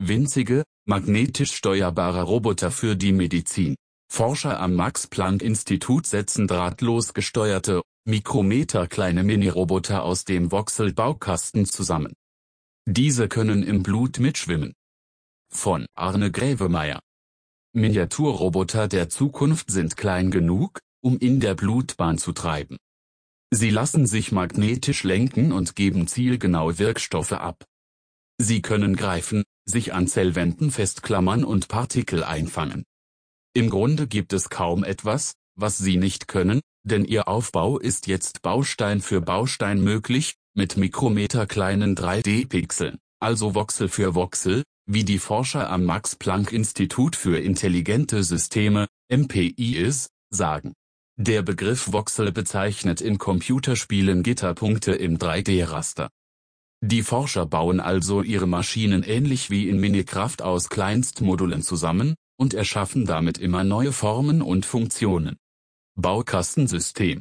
winzige, magnetisch steuerbare Roboter für die Medizin. Forscher am Max-Planck-Institut setzen drahtlos gesteuerte, mikrometerkleine Mini-Roboter aus dem Voxel-Baukasten zusammen. Diese können im Blut mitschwimmen. Von Arne Grävemeyer. Miniaturroboter der Zukunft sind klein genug, um in der Blutbahn zu treiben. Sie lassen sich magnetisch lenken und geben zielgenaue Wirkstoffe ab. Sie können greifen, sich an Zellwänden festklammern und Partikel einfangen. Im Grunde gibt es kaum etwas, was sie nicht können, denn ihr Aufbau ist jetzt Baustein für Baustein möglich, mit mikrometerkleinen 3D-Pixeln, also Voxel für Voxel, wie die Forscher am Max-Planck-Institut für intelligente Systeme, MPIS, sagen. Der Begriff Voxel bezeichnet in Computerspielen Gitterpunkte im 3D-Raster. Die Forscher bauen also ihre Maschinen ähnlich wie in Minecraft aus Kleinstmodulen zusammen und erschaffen damit immer neue Formen und Funktionen. Baukastensystem.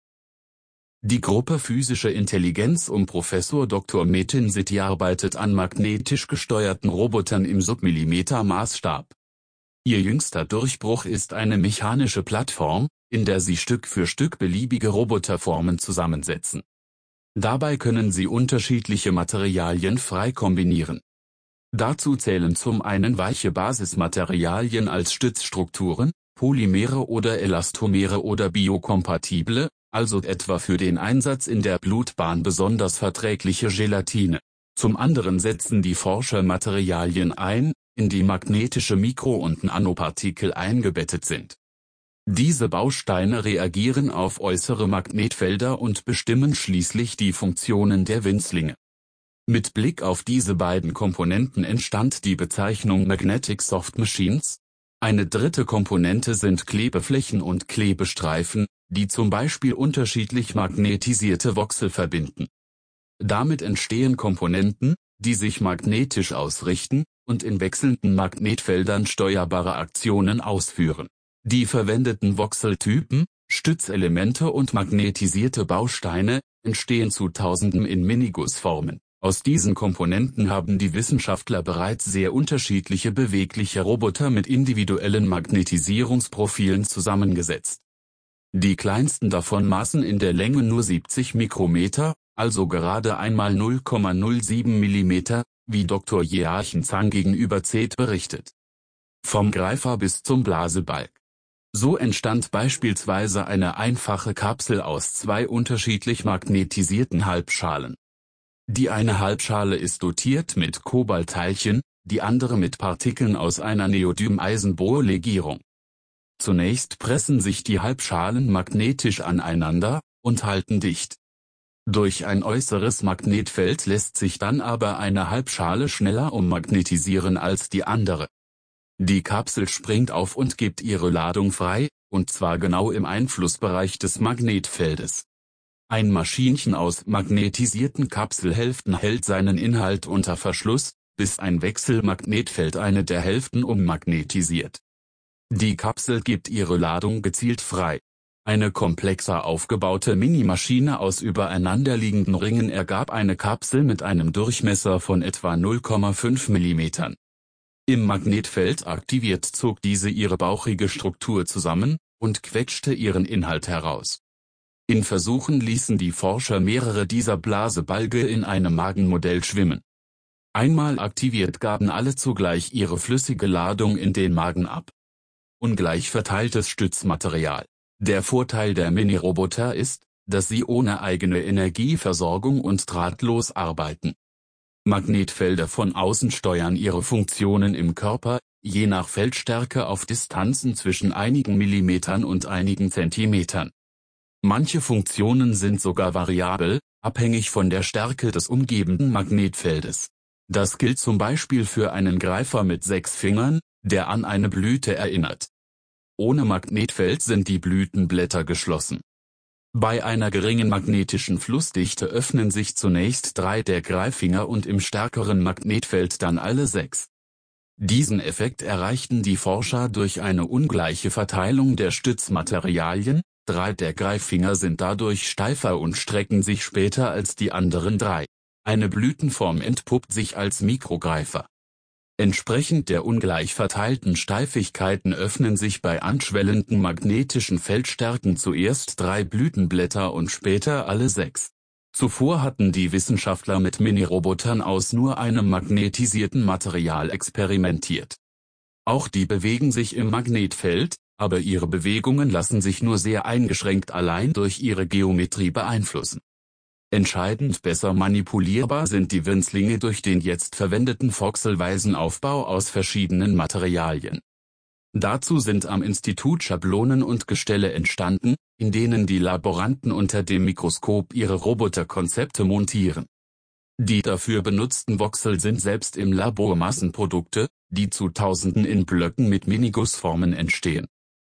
Die Gruppe Physische Intelligenz um Professor Dr. Metin Sitti arbeitet an magnetisch gesteuerten Robotern im Submillimeter-Maßstab. Ihr jüngster Durchbruch ist eine mechanische Plattform, in der sie Stück für Stück beliebige Roboterformen zusammensetzen. Dabei können sie unterschiedliche Materialien frei kombinieren. Dazu zählen zum einen weiche Basismaterialien als Stützstrukturen, Polymere oder Elastomere oder biokompatible, also etwa für den Einsatz in der Blutbahn besonders verträgliche Gelatine. Zum anderen setzen die Forscher Materialien ein, in die magnetische Mikro- und Nanopartikel eingebettet sind. Diese Bausteine reagieren auf äußere Magnetfelder und bestimmen schließlich die Funktionen der Winzlinge. Mit Blick auf diese beiden Komponenten entstand die Bezeichnung Magnetic Soft Machines. Eine dritte Komponente sind Klebeflächen und Klebestreifen, die zum Beispiel unterschiedlich magnetisierte Voxel verbinden. Damit entstehen Komponenten, die sich magnetisch ausrichten und in wechselnden Magnetfeldern steuerbare Aktionen ausführen. Die verwendeten Voxeltypen, Stützelemente und magnetisierte Bausteine entstehen zu Tausenden in Minigussformen. Aus diesen Komponenten haben die Wissenschaftler bereits sehr unterschiedliche bewegliche Roboter mit individuellen Magnetisierungsprofilen zusammengesetzt. Die kleinsten davon maßen in der Länge nur 70 Mikrometer, also gerade einmal 0,07 Millimeter, wie Dr. Joachim Zhang gegenüber ZET berichtet. Vom Greifer bis zum Blasebalg. So entstand beispielsweise eine einfache Kapsel aus zwei unterschiedlich magnetisierten Halbschalen. Die eine Halbschale ist dotiert mit Kobaltteilchen, die andere mit Partikeln aus einer Neodym-Eisenbohr-Legierung. Zunächst pressen sich die Halbschalen magnetisch aneinander und halten dicht. Durch ein äußeres Magnetfeld lässt sich dann aber eine Halbschale schneller ummagnetisieren als die andere. Die Kapsel springt auf und gibt ihre Ladung frei, und zwar genau im Einflussbereich des Magnetfeldes. Ein Maschinchen aus magnetisierten Kapselhälften hält seinen Inhalt unter Verschluss, bis ein Wechselmagnetfeld eine der Hälften ummagnetisiert. Die Kapsel gibt ihre Ladung gezielt frei. Eine komplexer aufgebaute Minimaschine aus übereinanderliegenden Ringen ergab eine Kapsel mit einem Durchmesser von etwa 0,5 mm. Im Magnetfeld aktiviert zog diese ihre bauchige Struktur zusammen und quetschte ihren Inhalt heraus. In Versuchen ließen die Forscher mehrere dieser Blasebalge in einem Magenmodell schwimmen. Einmal aktiviert gaben alle zugleich ihre flüssige Ladung in den Magen ab. Ungleich verteiltes Stützmaterial. Der Vorteil der Mini-Roboter ist, dass sie ohne eigene Energieversorgung und drahtlos arbeiten. Magnetfelder von außen steuern ihre Funktionen im Körper, je nach Feldstärke auf Distanzen zwischen einigen Millimetern und einigen Zentimetern. Manche Funktionen sind sogar variabel, abhängig von der Stärke des umgebenden Magnetfeldes. Das gilt zum Beispiel für einen Greifer mit 6 Fingern, der an eine Blüte erinnert. Ohne Magnetfeld sind die Blütenblätter geschlossen. Bei einer geringen magnetischen Flussdichte öffnen sich zunächst 3 der Greiffinger und im stärkeren Magnetfeld dann alle 6. Diesen Effekt erreichten die Forscher durch eine ungleiche Verteilung der Stützmaterialien, 3 der Greiffinger sind dadurch steifer und strecken sich später als die anderen 3. Eine Blütenform entpuppt sich als Mikrogreifer. Entsprechend der ungleich verteilten Steifigkeiten öffnen sich bei anschwellenden magnetischen Feldstärken zuerst 3 Blütenblätter und später alle 6. Zuvor hatten die Wissenschaftler mit Minirobotern aus nur einem magnetisierten Material experimentiert. Auch die bewegen sich im Magnetfeld, aber ihre Bewegungen lassen sich nur sehr eingeschränkt allein durch ihre Geometrie beeinflussen. Entscheidend besser manipulierbar sind die Winzlinge durch den jetzt verwendeten voxelweisen Aufbau aus verschiedenen Materialien. Dazu sind am Institut Schablonen und Gestelle entstanden, in denen die Laboranten unter dem Mikroskop ihre Roboterkonzepte montieren. Die dafür benutzten Voxel sind selbst im Labor Massenprodukte, die zu Tausenden in Blöcken mit Minigussformen entstehen.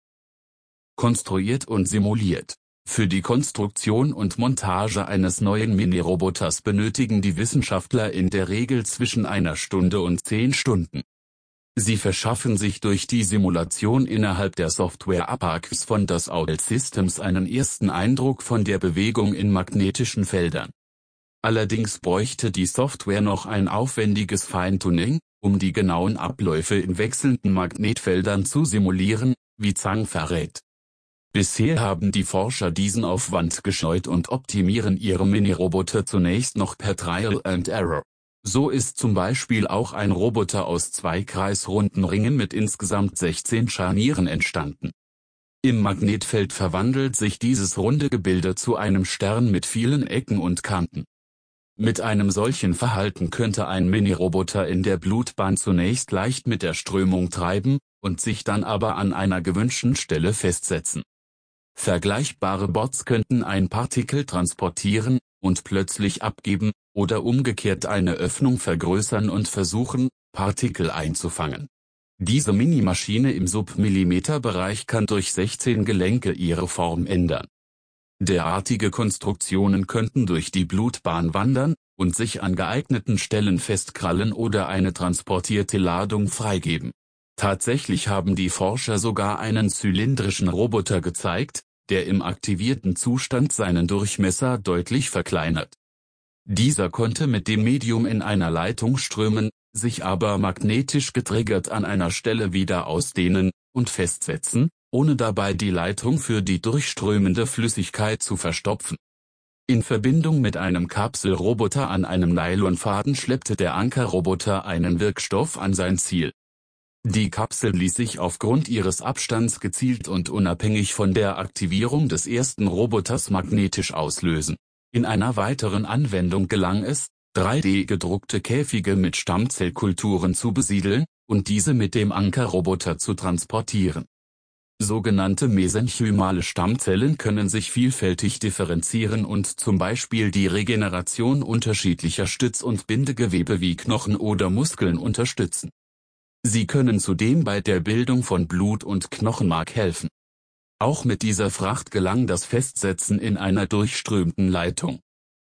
Konstruiert und simuliert. Für die Konstruktion und Montage eines neuen Miniroboters benötigen die Wissenschaftler in der Regel zwischen 1 Stunde und 10 Stunden. Sie verschaffen sich durch die Simulation innerhalb der Software Abax von Dassault Systems einen ersten Eindruck von der Bewegung in magnetischen Feldern. Allerdings bräuchte die Software noch ein aufwendiges Feintuning, um die genauen Abläufe in wechselnden Magnetfeldern zu simulieren, wie Zhang verrät. Bisher haben die Forscher diesen Aufwand gescheut und optimieren ihre Miniroboter zunächst noch per Trial and Error. So ist zum Beispiel auch ein Roboter aus 2 kreisrunden Ringen mit insgesamt 16 Scharnieren entstanden. Im Magnetfeld verwandelt sich dieses runde Gebilde zu einem Stern mit vielen Ecken und Kanten. Mit einem solchen Verhalten könnte ein Miniroboter in der Blutbahn zunächst leicht mit der Strömung treiben und sich dann aber an einer gewünschten Stelle festsetzen. Vergleichbare Bots könnten ein Partikel transportieren und plötzlich abgeben, oder umgekehrt eine Öffnung vergrößern und versuchen, Partikel einzufangen. Diese Minimaschine im Submillimeterbereich kann durch 16 Gelenke ihre Form ändern. Derartige Konstruktionen könnten durch die Blutbahn wandern und sich an geeigneten Stellen festkrallen oder eine transportierte Ladung freigeben. Tatsächlich haben die Forscher sogar einen zylindrischen Roboter gezeigt, der im aktivierten Zustand seinen Durchmesser deutlich verkleinert. Dieser konnte mit dem Medium in einer Leitung strömen, sich aber magnetisch getriggert an einer Stelle wieder ausdehnen und festsetzen, ohne dabei die Leitung für die durchströmende Flüssigkeit zu verstopfen. In Verbindung mit einem Kapselroboter an einem Nylonfaden schleppte der Ankerroboter einen Wirkstoff an sein Ziel. Die Kapsel ließ sich aufgrund ihres Abstands gezielt und unabhängig von der Aktivierung des ersten Roboters magnetisch auslösen. In einer weiteren Anwendung gelang es, 3D-gedruckte Käfige mit Stammzellkulturen zu besiedeln und diese mit dem Ankerroboter zu transportieren. Sogenannte mesenchymale Stammzellen können sich vielfältig differenzieren und zum Beispiel die Regeneration unterschiedlicher Stütz- und Bindegewebe wie Knochen oder Muskeln unterstützen. Sie können zudem bei der Bildung von Blut und Knochenmark helfen. Auch mit dieser Fracht gelang das Festsetzen in einer durchströmten Leitung.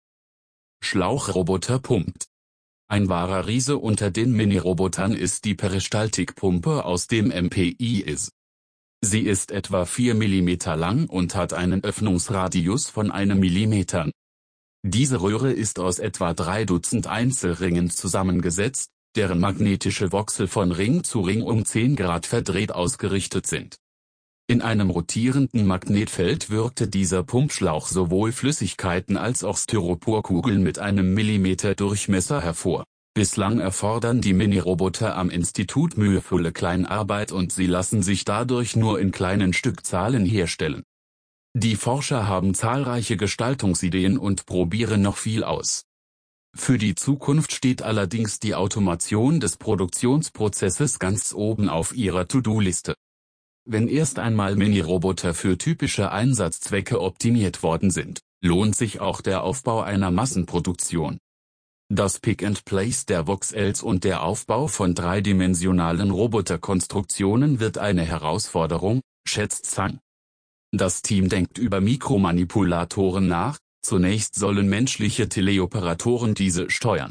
Schlauchroboter pumpt. Ein wahrer Riese unter den Minirobotern ist die Peristaltikpumpe aus dem MPI-IS. Sie ist etwa 4 mm lang und hat einen Öffnungsradius von 1 mm. Diese Röhre ist aus etwa 3 Dutzend Einzelringen zusammengesetzt, deren magnetische Voxel von Ring zu Ring um 10 Grad verdreht ausgerichtet sind. In einem rotierenden Magnetfeld wirkte dieser Pumpschlauch sowohl Flüssigkeiten als auch Styroporkugeln mit einem Millimeter Durchmesser hervor. Bislang erfordern die Miniroboter am Institut mühevolle Kleinarbeit und sie lassen sich dadurch nur in kleinen Stückzahlen herstellen. Die Forscher haben zahlreiche Gestaltungsideen und probieren noch viel aus. Für die Zukunft steht allerdings die Automation des Produktionsprozesses ganz oben auf ihrer To-Do-Liste. Wenn erst einmal Miniroboter für typische Einsatzzwecke optimiert worden sind, lohnt sich auch der Aufbau einer Massenproduktion. Das Pick-and-Place der Voxels und der Aufbau von dreidimensionalen Roboterkonstruktionen wird eine Herausforderung, schätzt Zhang. Das Team denkt über Mikromanipulatoren nach, zunächst sollen menschliche Teleoperatoren diese steuern.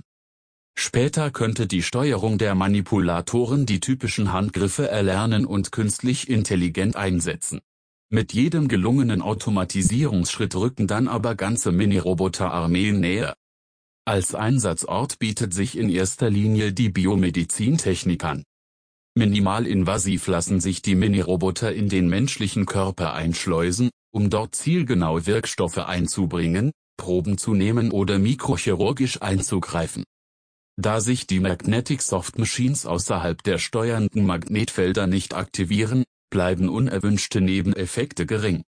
Später könnte die Steuerung der Manipulatoren die typischen Handgriffe erlernen und künstlich intelligent einsetzen. Mit jedem gelungenen Automatisierungsschritt rücken dann aber ganze Miniroboter-Armeen näher. Als Einsatzort bietet sich in erster Linie die Biomedizintechnik an. Minimalinvasiv lassen sich die Mini-Roboter in den menschlichen Körper einschleusen, um dort zielgenau Wirkstoffe einzubringen, Proben zu nehmen oder mikrochirurgisch einzugreifen. Da sich die Magnetic Soft Machines außerhalb der steuernden Magnetfelder nicht aktivieren, bleiben unerwünschte Nebeneffekte gering.